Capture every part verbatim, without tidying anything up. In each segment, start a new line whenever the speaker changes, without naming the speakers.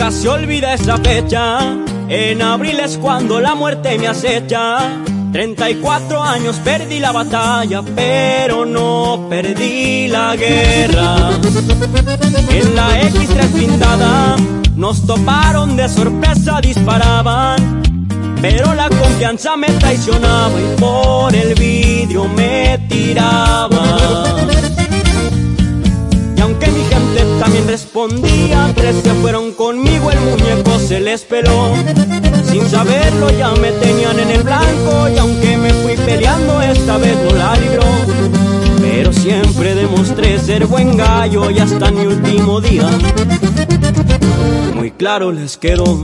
nunca se olvida esa fecha. En abril es cuando la muerte me acecha. Treinta y cuatro años perdí la batalla, pero no perdí la guerra. En la equis tres blindada nos toparon de sorpresa, disparaban, pero la confianza me traicionaba y por el vidrio me tiraba. Y aunque mi gente también respondía, tres se fueron conmigo, el muñeco se les peló. Sin saberlo ya me tenían en el blanco, y aunque me fui peleando esta vez no la libró. Pero siempre demostré ser buen gallo y hasta mi último día muy claro les quedó.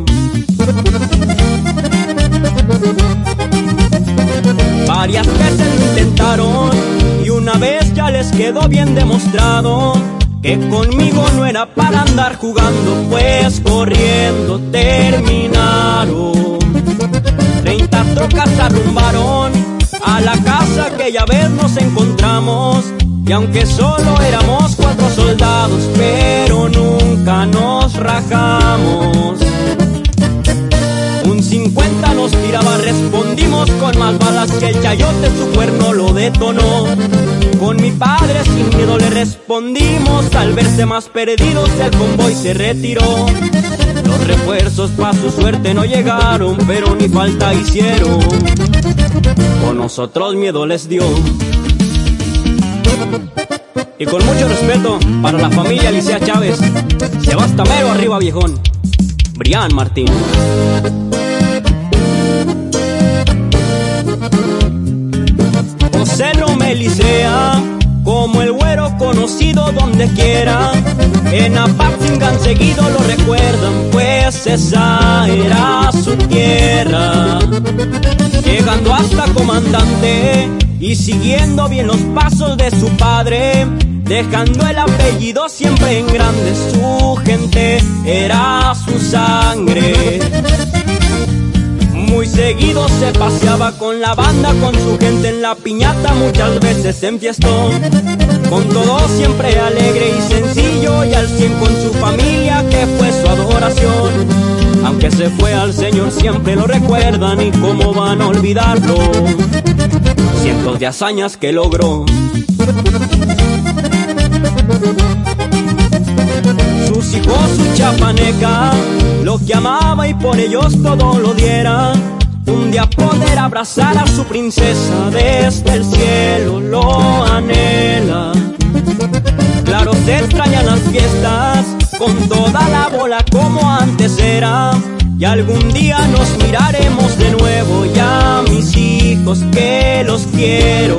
Varias veces lo intentaron y una vez ya les quedó bien demostrado que conmigo no era para andar jugando, pues corriendo terminaron. Treinta trocas arrumbaron a la casa aquella vez nos encontramos, y aunque solo éramos cuatro soldados, pero nunca nos rajamos. Un cincuenta nos tiraba, respondimos con más balas que el chayote, su cuerno lo detonó. Con mi padre sin miedo le respondimos, al verse más perdidos el convoy se retiró. Los refuerzos pa' su suerte no llegaron, pero ni falta hicieron, con nosotros miedo les dio. Y con mucho respeto para la familia Licea Chávez, Sebastián Mero arriba viejón, Brian Martín. José Romel Licea, como el güero conocido donde quiera. En Apatzingán seguido lo recuerdan, pues esa era su tierra. Llegando hasta comandante y siguiendo bien los pasos de su padre, dejando el apellido siempre en grande, su gente era su sangre. Muy seguido se paseaba con la banda, con su gente en la piñata, muchas veces se enfiestó. Con todo siempre alegre y sencillo, y al cien con su familia que fue su adoración. Aunque se fue al Señor siempre lo recuerdan, y cómo van a olvidarlo, cientos de hazañas que logró. Sus hijos, su chapaneca, lo que amaba y por ellos todo lo diera. Un día poder abrazar a su princesa desde el cielo lo anhela. Claro, se extrañan las fiestas con toda la bola como antes era. Y algún día nos miraremos de nuevo, y a mis hijos que los quiero.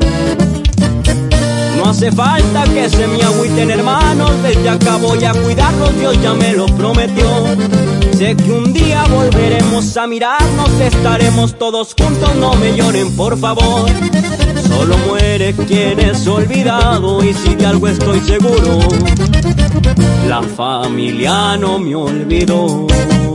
No hace falta que se me agüiten hermanos, desde acá voy a cuidarlos, Dios ya me lo prometió. Sé que un día volveremos a mirarnos, estaremos todos juntos, no me lloren por favor. Solo muere quien es olvidado, y si de algo estoy seguro, la familia no me olvidó.